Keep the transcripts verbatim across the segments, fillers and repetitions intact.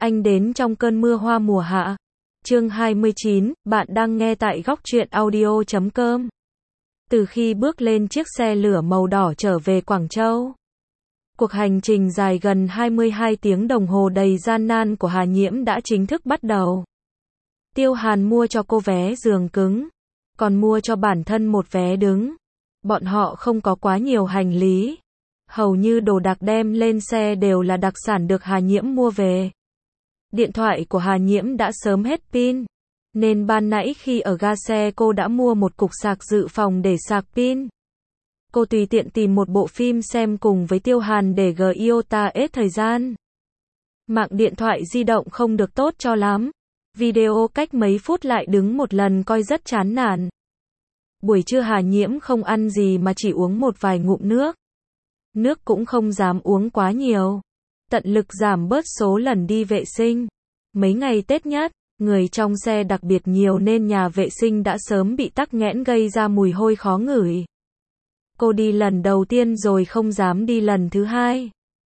Anh đến trong cơn mưa hoa mùa hạ. Chương hai mươi chín, bạn đang nghe tại góc truyện audio chấm com. Từ khi bước lên chiếc xe lửa màu đỏ trở về Quảng Châu, cuộc hành trình dài gần hai mươi hai tiếng đồng hồ đầy gian nan của Hà Nhiễm đã chính thức bắt đầu. Tiêu Hàn mua cho cô vé giường cứng, còn mua cho bản thân một vé đứng. Bọn họ không có quá nhiều hành lý. Hầu như đồ đạc đem lên xe đều là đặc sản được Hà Nhiễm mua về. Điện thoại của Hà Nhiễm đã sớm hết pin, nên ban nãy khi ở ga xe cô đã mua một cục sạc dự phòng để sạc pin. Cô tùy tiện tìm một bộ phim xem cùng với Tiêu Hàn để gi i o tê hết thời gian. Mạng điện thoại di động không được tốt cho lắm. Video cách mấy phút lại đứng một lần coi rất chán nản. Buổi trưa Hà Nhiễm không ăn gì mà chỉ uống một vài ngụm nước. Nước cũng không dám uống quá nhiều. Tận lực giảm bớt số lần đi vệ sinh. Mấy ngày Tết nhất, người trong xe đặc biệt nhiều nên nhà vệ sinh đã sớm bị tắc nghẽn gây ra mùi hôi khó ngửi. Cô đi lần đầu tiên rồi không dám đi lần thứ hai.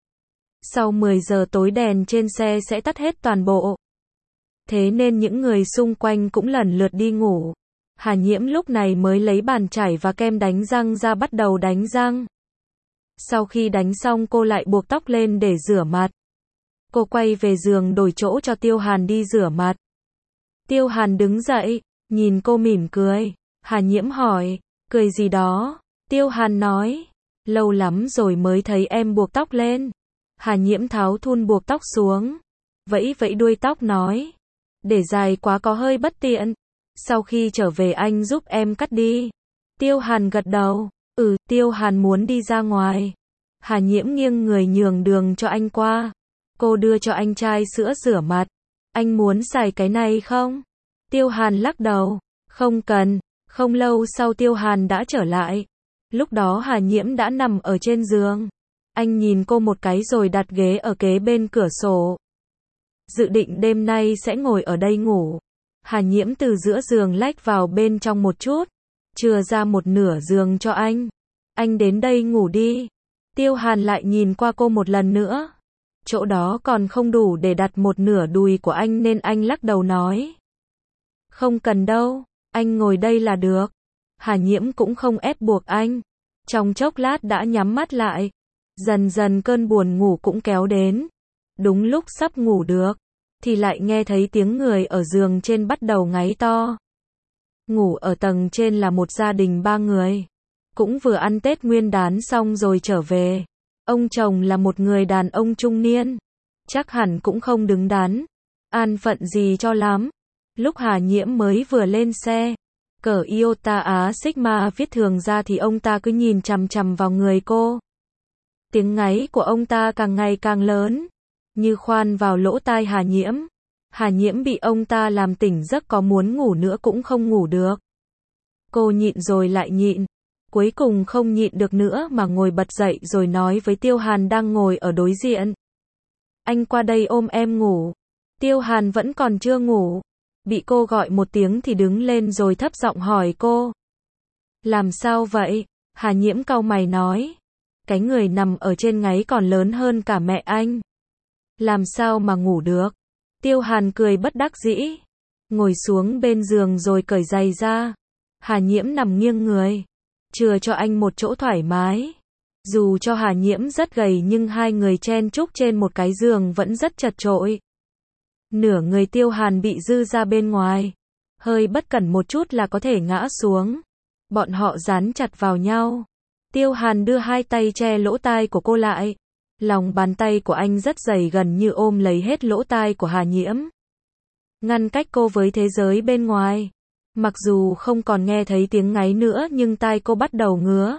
Sau mười giờ tối đèn trên xe sẽ tắt hết toàn bộ. Thế nên những người xung quanh cũng lần lượt đi ngủ. Hà Nhiễm lúc này mới lấy bàn chải và kem đánh răng ra bắt đầu đánh răng. Sau khi đánh xong cô lại buộc tóc lên để rửa mặt. Cô quay về giường đổi chỗ cho Tiêu Hàn đi rửa mặt. Tiêu Hàn đứng dậy, nhìn cô mỉm cười. Hà Nhiễm hỏi, cười gì đó? Tiêu Hàn nói, lâu lắm rồi mới thấy em buộc tóc lên. Hà Nhiễm tháo thun buộc tóc xuống, vẫy vẫy đuôi tóc nói, để dài quá có hơi bất tiện. Sau khi trở về anh giúp em cắt đi. Tiêu Hàn gật đầu. Ừ, Tiêu Hàn muốn đi ra ngoài. Hà Nhiễm nghiêng người nhường đường cho anh qua. Cô đưa cho anh chai sữa rửa mặt. Anh muốn xài cái này không? Tiêu Hàn lắc đầu. Không cần. Không lâu sau Tiêu Hàn đã trở lại. Lúc đó Hà Nhiễm đã nằm ở trên giường. Anh nhìn cô một cái rồi đặt ghế ở kế bên cửa sổ. Dự định đêm nay sẽ ngồi ở đây ngủ. Hà Nhiễm từ giữa giường lách vào bên trong một chút, chừa ra một nửa giường cho anh. Anh đến đây ngủ đi. Tiêu Hàn lại nhìn qua cô một lần nữa. Chỗ đó còn không đủ để đặt một nửa đùi của anh nên anh lắc đầu nói. Không cần đâu, anh ngồi đây là được. Hà Nhiễm cũng không ép buộc anh. Trong chốc lát đã nhắm mắt lại. Dần dần cơn buồn ngủ cũng kéo đến. Đúng lúc sắp ngủ được, thì lại nghe thấy tiếng người ở giường trên bắt đầu ngáy to. Ngủ ở tầng trên là một gia đình ba người. Cũng vừa ăn Tết Nguyên đán xong rồi trở về. Ông chồng là một người đàn ông trung niên. Chắc hẳn cũng không đứng đắn. An phận gì cho lắm. Lúc Hà Nhiễm mới vừa lên xe, cởi Iota Á Sigma viết thường ra thì ông ta cứ nhìn chằm chằm vào người cô. Tiếng ngáy của ông ta càng ngày càng lớn, như khoan vào lỗ tai Hà Nhiễm. Hà Nhiễm bị ông ta làm tỉnh giấc, có muốn ngủ nữa cũng không ngủ được. Cô nhịn rồi lại nhịn, cuối cùng không nhịn được nữa mà ngồi bật dậy rồi nói với Tiêu Hàn đang ngồi ở đối diện. Anh qua đây ôm em ngủ. Tiêu Hàn vẫn còn chưa ngủ. Bị cô gọi một tiếng thì đứng lên rồi thấp giọng hỏi cô. Làm sao vậy? Hà Nhiễm cau mày nói. Cái người nằm ở trên ngáy còn lớn hơn cả mẹ anh. Làm sao mà ngủ được? Tiêu Hàn cười bất đắc dĩ. Ngồi xuống bên giường rồi cởi giày ra. Hà Nhiễm nằm nghiêng người, chừa cho anh một chỗ thoải mái. Dù cho Hà Nhiễm rất gầy nhưng hai người chen chúc trên một cái giường vẫn rất chật chội. Nửa người Tiêu Hàn bị dư ra bên ngoài. Hơi bất cẩn một chút là có thể ngã xuống. Bọn họ dán chặt vào nhau. Tiêu Hàn đưa hai tay che lỗ tai của cô lại. Lòng bàn tay của anh rất dày, gần như ôm lấy hết lỗ tai của Hà Nhiễm, ngăn cách cô với thế giới bên ngoài. Mặc dù không còn nghe thấy tiếng ngáy nữa nhưng tai cô bắt đầu ngứa.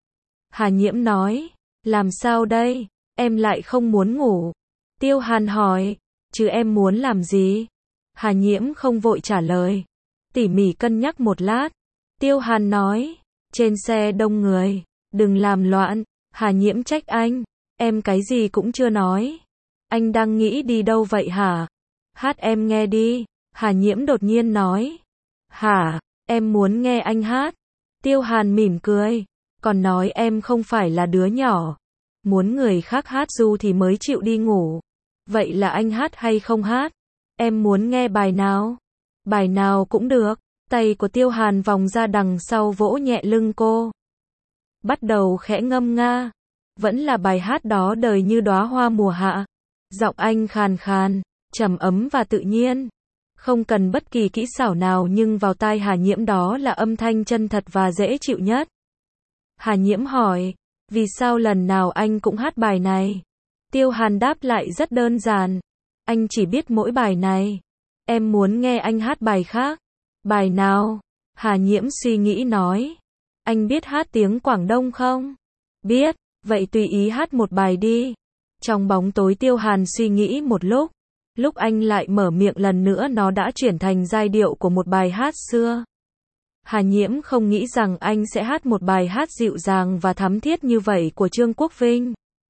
Hà Nhiễm nói, làm sao đây? Em lại không muốn ngủ. Tiêu Hàn hỏi, chứ em muốn làm gì? Hà Nhiễm không vội trả lời, tỉ mỉ cân nhắc một lát. Tiêu Hàn nói, trên xe đông người, đừng làm loạn. Hà Nhiễm trách anh, em cái gì cũng chưa nói. Anh đang nghĩ đi đâu vậy hả? Hát em nghe đi. Hà Nhiễm đột nhiên nói. Hả? Em muốn nghe anh hát. Tiêu Hàn mỉm cười. Còn nói em không phải là đứa nhỏ. Muốn người khác hát ru thì mới chịu đi ngủ. Vậy là anh hát hay không hát? Em muốn nghe bài nào? Bài nào cũng được. Tay của Tiêu Hàn vòng ra đằng sau vỗ nhẹ lưng cô. Bắt đầu khẽ ngâm nga. Vẫn là bài hát đó, đời như đóa hoa mùa hạ. Giọng anh khàn khàn, trầm ấm và tự nhiên. Không cần bất kỳ kỹ xảo nào, nhưng vào tai Hà Nhiễm đó là âm thanh chân thật và dễ chịu nhất. Hà Nhiễm hỏi, vì sao lần nào anh cũng hát bài này? Tiêu Hàn đáp lại rất đơn giản, anh chỉ biết mỗi bài này. Em muốn nghe anh hát bài khác. Bài nào? Hà Nhiễm suy nghĩ nói, anh biết hát tiếng Quảng Đông không? Biết, vậy tùy ý hát một bài đi. Trong bóng tối Tiêu Hàn suy nghĩ một lúc. Lúc anh lại mở miệng lần nữa, nó đã chuyển thành giai điệu của một bài hát xưa. Hà Nhiễm không nghĩ rằng anh sẽ hát một bài hát dịu dàng và thắm thiết như vậy của Trương Quốc Vinh.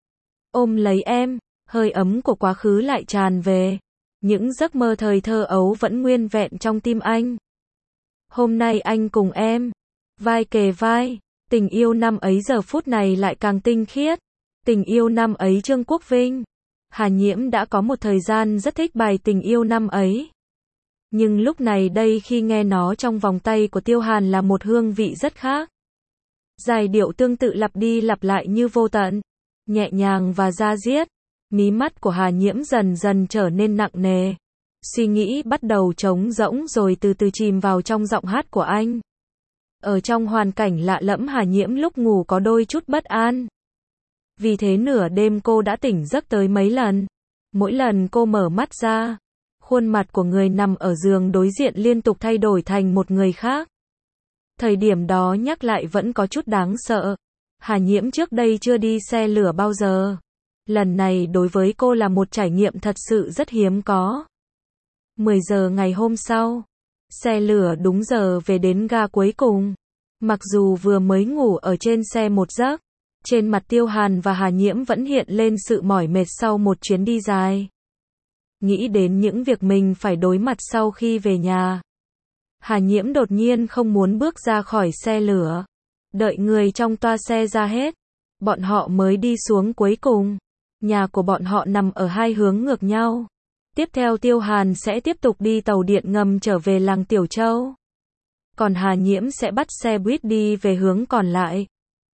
Ôm lấy em, hơi ấm của quá khứ lại tràn về. Những giấc mơ thời thơ ấu vẫn nguyên vẹn trong tim anh. Hôm nay anh cùng em, vai kề vai, tình yêu năm ấy giờ phút này lại càng tinh khiết. Tình yêu năm ấy Trương Quốc Vinh. Hà Nhiễm đã có một thời gian rất thích bài tình yêu năm ấy. Nhưng lúc này đây khi nghe nó trong vòng tay của Tiêu Hàn là một hương vị rất khác. Giai điệu tương tự lặp đi lặp lại như vô tận, nhẹ nhàng và da diết. Mí mắt của Hà Nhiễm dần dần trở nên nặng nề. Suy nghĩ bắt đầu trống rỗng rồi từ từ chìm vào trong giọng hát của anh. Ở trong hoàn cảnh lạ lẫm, Hà Nhiễm lúc ngủ có đôi chút bất an. Vì thế nửa đêm cô đã tỉnh giấc tới mấy lần. Mỗi lần cô mở mắt ra, khuôn mặt của người nằm ở giường đối diện liên tục thay đổi thành một người khác. Thời điểm đó nhắc lại vẫn có chút đáng sợ. Hà Nhiễm trước đây chưa đi xe lửa bao giờ. Lần này đối với cô là một trải nghiệm thật sự rất hiếm có. mười giờ ngày hôm sau, xe lửa đúng giờ về đến ga cuối cùng. Mặc dù vừa mới ngủ ở trên xe một giấc, trên mặt Tiêu Hàn và Hà Nhiễm vẫn hiện lên sự mỏi mệt sau một chuyến đi dài. Nghĩ đến những việc mình phải đối mặt sau khi về nhà, Hà Nhiễm đột nhiên không muốn bước ra khỏi xe lửa. Đợi người trong toa xe ra hết, bọn họ mới đi xuống cuối cùng. Nhà của bọn họ nằm ở hai hướng ngược nhau. Tiếp theo Tiêu Hàn sẽ tiếp tục đi tàu điện ngầm trở về làng Tiểu Châu. Còn Hà Nhiễm sẽ bắt xe buýt đi về hướng còn lại.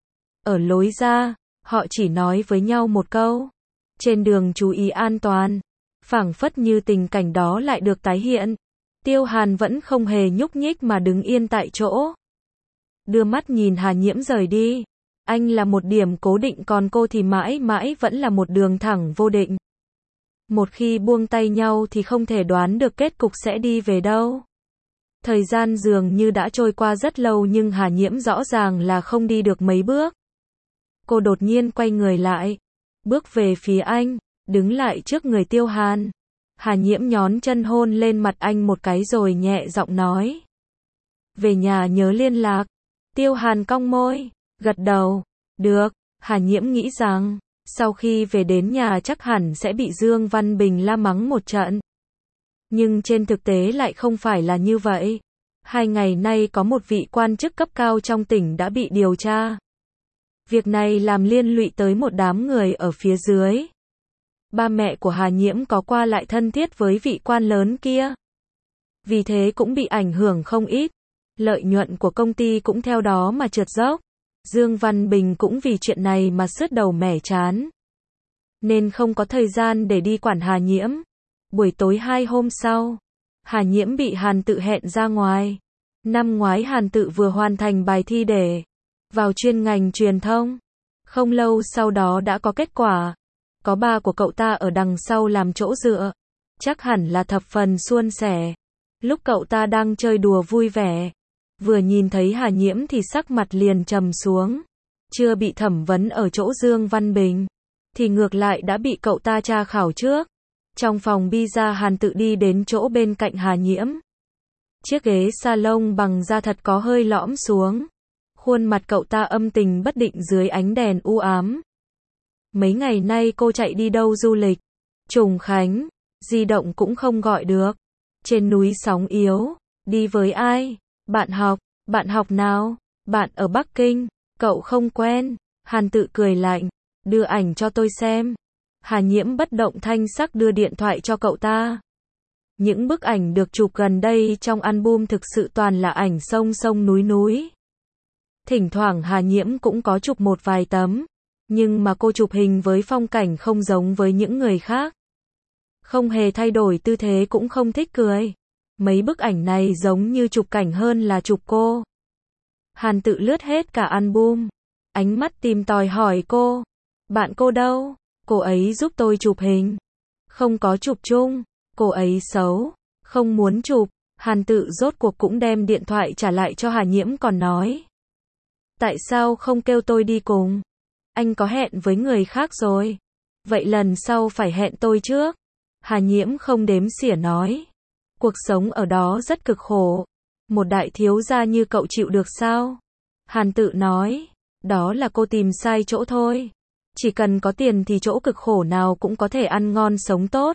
Ở lối ra, họ chỉ nói với nhau một câu. Trên đường chú ý an toàn. Phảng phất như tình cảnh đó lại được tái hiện. Tiêu Hàn vẫn không hề nhúc nhích mà đứng yên tại chỗ. Đưa mắt nhìn Hà Nhiễm rời đi. Anh là một điểm cố định, còn cô thì mãi mãi vẫn là một đường thẳng vô định. Một khi buông tay nhau thì không thể đoán được kết cục sẽ đi về đâu. Thời gian dường như đã trôi qua rất lâu nhưng Hà Nhiễm rõ ràng là không đi được mấy bước. Cô đột nhiên quay người lại, bước về phía anh, đứng lại trước người Tiêu Hàn. Hà Nhiễm nhón chân hôn lên mặt anh một cái rồi nhẹ giọng nói. Về nhà nhớ liên lạc. Tiêu Hàn cong môi, gật đầu. Được. Hà Nhiễm nghĩ rằng, sau khi về đến nhà chắc hẳn sẽ bị Dương Văn Bình la mắng một trận. Nhưng trên thực tế lại không phải là như vậy. Hai ngày nay có một vị quan chức cấp cao trong tỉnh đã bị điều tra. Việc này làm liên lụy tới một đám người ở phía dưới. Ba mẹ của Hà Nhiễm có qua lại thân thiết với vị quan lớn kia. Vì thế cũng bị ảnh hưởng không ít. Lợi nhuận của công ty cũng theo đó mà trượt dốc. Dương Văn Bình cũng vì chuyện này mà sứt đầu mẻ trán. Nên không có thời gian để đi quản Hà Nhiễm. Buổi tối hai hôm sau, Hà Nhiễm bị Hàn Tự hẹn ra ngoài. Năm ngoái Hàn Tự vừa hoàn thành bài thi để vào chuyên ngành truyền thông. Không lâu sau đó đã có kết quả. Có ba của cậu ta ở đằng sau làm chỗ dựa. Chắc hẳn là thập phần suôn sẻ. Lúc cậu ta đang chơi đùa vui vẻ, vừa nhìn thấy Hà Nhiễm thì sắc mặt liền trầm xuống. Chưa bị thẩm vấn ở chỗ Dương Văn Bình, thì ngược lại đã bị cậu ta tra khảo trước. Trong phòng pizza, Hàn Tự đi đến chỗ bên cạnh Hà Nhiễm. Chiếc ghế salon bằng da thật có hơi lõm xuống. Khuôn mặt cậu ta âm tình bất định dưới ánh đèn u ám. Mấy ngày nay cô chạy đi đâu du lịch? Trùng Khánh, di động cũng không gọi được. Trên núi sóng yếu, đi với ai? Bạn học, bạn học nào? Bạn ở Bắc Kinh, cậu không quen. Hàn Tự cười lạnh, đưa ảnh cho tôi xem. Hà Nhiễm bất động thanh sắc đưa điện thoại cho cậu ta. Những bức ảnh được chụp gần đây trong album thực sự toàn là ảnh sông sông núi núi. Thỉnh thoảng Hà Nhiễm cũng có chụp một vài tấm, nhưng mà cô chụp hình với phong cảnh không giống với những người khác. Không hề thay đổi tư thế cũng không thích cười. Mấy bức ảnh này giống như chụp cảnh hơn là chụp cô. Hàn Tự lướt hết cả album, ánh mắt tìm tòi hỏi cô. Bạn cô đâu? Cô ấy giúp tôi chụp hình. Không có chụp chung. Cô ấy xấu. Không muốn chụp. Hàn Tự rốt cuộc cũng đem điện thoại trả lại cho Hà Nhiễm còn nói. Tại sao không kêu tôi đi cùng? Anh có hẹn với người khác rồi. Vậy lần sau phải hẹn tôi trước. Hà Nhiễm không đếm xỉa nói. Cuộc sống ở đó rất cực khổ. Một đại thiếu gia như cậu chịu được sao? Hàn Tự nói. Đó là cô tìm sai chỗ thôi. Chỉ cần có tiền thì chỗ cực khổ nào cũng có thể ăn ngon sống tốt.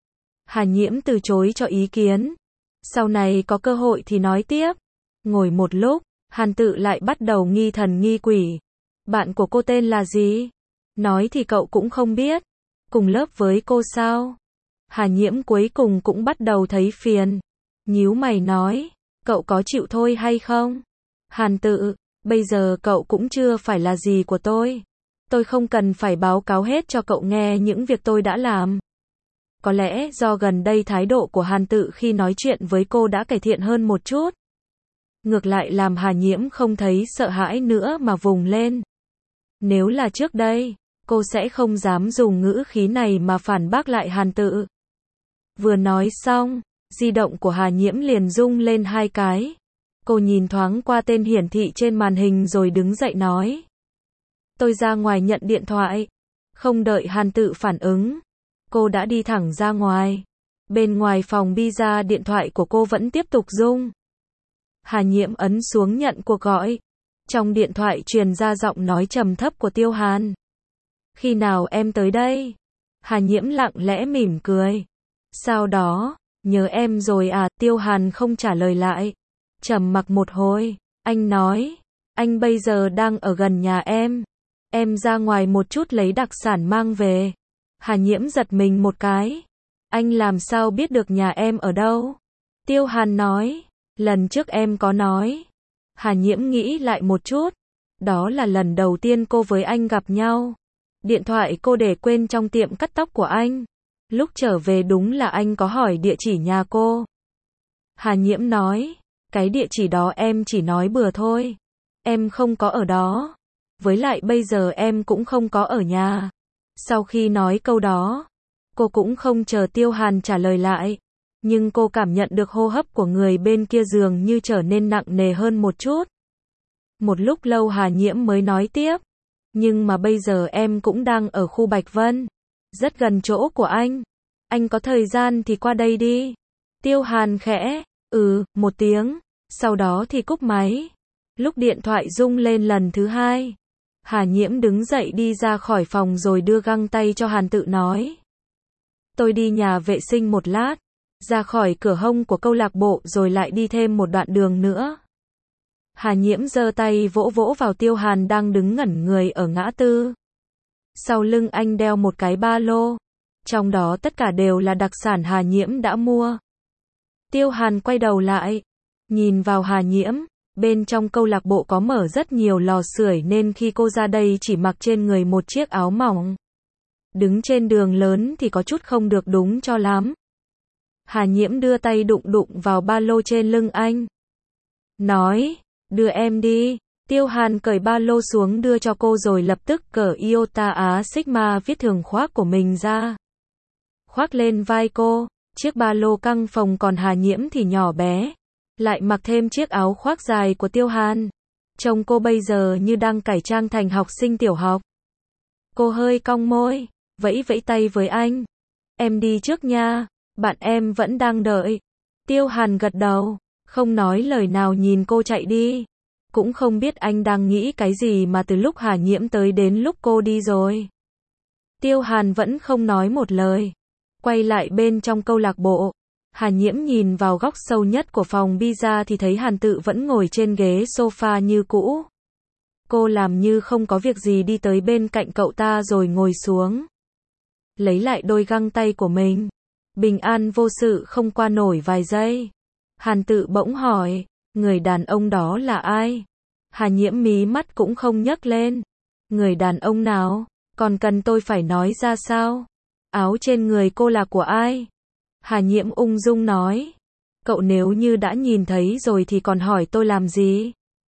Hà Nhiễm từ chối cho ý kiến. Sau này có cơ hội thì nói tiếp. Ngồi một lúc, Hàn Tự lại bắt đầu nghi thần nghi quỷ. Bạn của cô tên là gì? Nói thì cậu cũng không biết. Cùng lớp với cô sao? Hà Nhiễm cuối cùng cũng bắt đầu thấy phiền. Nhíu mày nói. Cậu có chịu thôi hay không? Hàn Tự, bây giờ cậu cũng chưa phải là gì của tôi. Tôi không cần phải báo cáo hết cho cậu nghe những việc tôi đã làm. Có lẽ do gần đây thái độ của Hàn Tự khi nói chuyện với cô đã cải thiện hơn một chút. Ngược lại làm Hà Nhiễm không thấy sợ hãi nữa mà vùng lên. Nếu là trước đây, cô sẽ không dám dùng ngữ khí này mà phản bác lại Hàn Tự. Vừa nói xong, di động của Hà Nhiễm liền rung lên hai cái. Cô nhìn thoáng qua tên hiển thị trên màn hình rồi đứng dậy nói. Tôi ra ngoài nhận điện thoại. Không đợi Hàn Tự phản ứng. Cô đã đi thẳng ra ngoài. Bên ngoài phòng pizza điện thoại của cô vẫn tiếp tục rung. Hà Nhiễm ấn xuống nhận cuộc gọi. Trong điện thoại truyền ra giọng nói trầm thấp của Tiêu Hàn. Khi nào em tới đây? Hà Nhiễm lặng lẽ mỉm cười. Sau đó, nhớ em rồi à? Tiêu Hàn không trả lời lại. Trầm mặc một hồi, anh nói. Anh bây giờ đang ở gần nhà em. Em ra ngoài một chút lấy đặc sản mang về. Hà Nhiễm giật mình một cái. Anh làm sao biết được nhà em ở đâu? Tiêu Hàn nói. Lần trước em có nói. Hà Nhiễm nghĩ lại một chút. Đó là lần đầu tiên cô với anh gặp nhau. Điện thoại cô để quên trong tiệm cắt tóc của anh. Lúc trở về đúng là anh có hỏi địa chỉ nhà cô. Hà Nhiễm nói. Cái địa chỉ đó em chỉ nói bừa thôi. Em không có ở đó. Với lại bây giờ em cũng không có ở nhà. Sau khi nói câu đó, cô cũng không chờ Tiêu Hàn trả lời lại. Nhưng cô cảm nhận được hô hấp của người bên kia dường như trở nên nặng nề hơn một chút. Một lúc lâu Hà Nhiễm mới nói tiếp. Nhưng mà bây giờ em cũng đang ở khu Bạch Vân. Rất gần chỗ của anh. Anh có thời gian thì qua đây đi. Tiêu Hàn khẽ, ừ, một tiếng. Sau đó thì cúp máy. Lúc điện thoại rung lên lần thứ hai. Hà Nhiễm đứng dậy đi ra khỏi phòng rồi đưa găng tay cho Hàn Tự nói. Tôi đi nhà vệ sinh một lát. Ra khỏi cửa hông của câu lạc bộ rồi lại đi thêm một đoạn đường nữa. Hà Nhiễm giơ tay vỗ vỗ vào Tiêu Hàn đang đứng ngẩn người ở ngã tư. Sau lưng anh đeo một cái ba lô. Trong đó tất cả đều là đặc sản Hà Nhiễm đã mua. Tiêu Hàn quay đầu lại. Nhìn vào Hà Nhiễm. Bên trong câu lạc bộ có mở rất nhiều lò sưởi nên khi cô ra đây chỉ mặc trên người một chiếc áo mỏng. Đứng trên đường lớn thì có chút không được đúng cho lắm. Hà Nhiễm đưa tay đụng đụng vào ba lô trên lưng anh. Nói, đưa em đi. Tiêu Hàn cởi ba lô xuống đưa cho cô rồi lập tức cởi Iota Á Sigma viết thường khoác của mình ra. Khoác lên vai cô, chiếc ba lô căng phồng còn Hà Nhiễm thì nhỏ bé. Lại mặc thêm chiếc áo khoác dài của Tiêu Hàn. Trông cô bây giờ như đang cải trang thành học sinh tiểu học. Cô hơi cong môi, vẫy vẫy tay với anh. Em đi trước nha, bạn em vẫn đang đợi. Tiêu Hàn gật đầu, không nói lời nào nhìn cô chạy đi. Cũng không biết anh đang nghĩ cái gì mà từ lúc Hà Nhiễm tới đến lúc cô đi rồi. Tiêu Hàn vẫn không nói một lời. Quay lại bên trong câu lạc bộ. Hà Nhiễm nhìn vào góc sâu nhất của phòng pizza thì thấy Hàn Tự vẫn ngồi trên ghế sofa như cũ. Cô làm như không có việc gì đi tới bên cạnh cậu ta rồi ngồi xuống. lấy lại đôi găng tay của mình. Bình an vô sự không qua nổi vài giây. Hàn Tự bỗng hỏi, người đàn ông đó là ai? Hà Nhiễm mí mắt cũng không nhấc lên. Người đàn ông nào? Còn cần tôi phải nói ra sao? Áo trên người cô là của ai? Hà Nhiễm ung dung nói. Cậu nếu như đã nhìn thấy rồi thì còn hỏi tôi làm gì?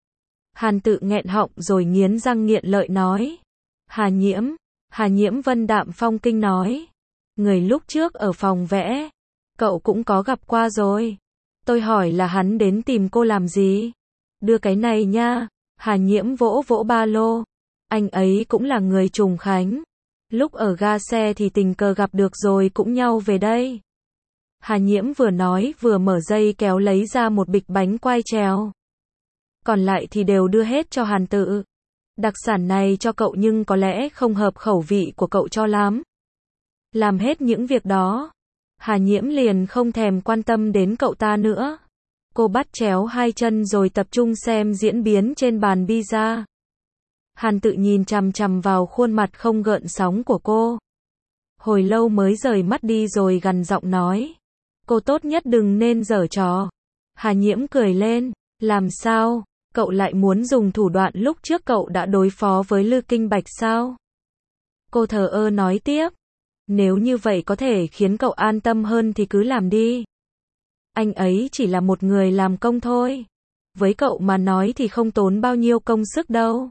Hàn Tự nghẹn họng rồi nghiến răng nghiện lợi nói. Hà Nhiễm, Hà Nhiễm vân đạm phong kinh nói. Người lúc trước ở phòng vẽ, cậu cũng có gặp qua rồi. Tôi hỏi là hắn đến tìm cô làm gì? Đưa cái này nha. Hà Nhiễm vỗ vỗ ba lô. Anh ấy cũng là người Trùng Khánh. Lúc ở ga xe thì tình cờ gặp được rồi cũng nhau về đây. Hà Nhiễm vừa nói vừa mở dây kéo lấy ra một bịch bánh quai trèo. Còn lại thì đều đưa hết cho Hàn Tự. Đặc sản này cho cậu nhưng có lẽ không hợp khẩu vị của cậu cho lắm. Làm hết những việc đó, Hà Nhiễm liền không thèm quan tâm đến cậu ta nữa. Cô bắt chéo hai chân rồi tập trung xem diễn biến trên bàn pizza. Hàn Tự nhìn chằm chằm vào khuôn mặt không gợn sóng của cô. Hồi lâu mới rời mắt đi rồi gằn giọng nói. Cô tốt nhất đừng nên giở trò. Hà Nhiễm cười lên. Làm sao? Cậu lại muốn dùng thủ đoạn lúc trước cậu đã đối phó với Lư Kinh Bạch sao? Cô thờ ơ nói tiếp. Nếu như vậy có thể khiến cậu an tâm hơn thì cứ làm đi. Anh ấy chỉ là một người làm công thôi. Với cậu mà nói thì không tốn bao nhiêu công sức đâu.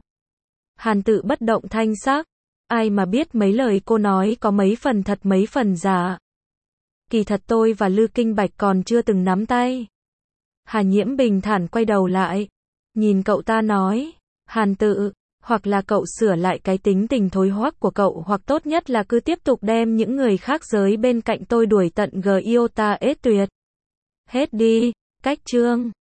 Hàn Tự bất động thanh sắc. Ai mà biết mấy lời cô nói có mấy phần thật mấy phần giả. Kỳ thật tôi và Lư Kinh Bạch còn chưa từng nắm tay. Hà Nhiễm bình thản quay đầu lại. Nhìn cậu ta nói. Hàn Tự, hoặc là cậu sửa lại cái tính tình thối hoắc của cậu hoặc tốt nhất là cứ tiếp tục đem những người khác giới bên cạnh tôi đuổi tận giota ết tuyệt. Hết đi, cách chương.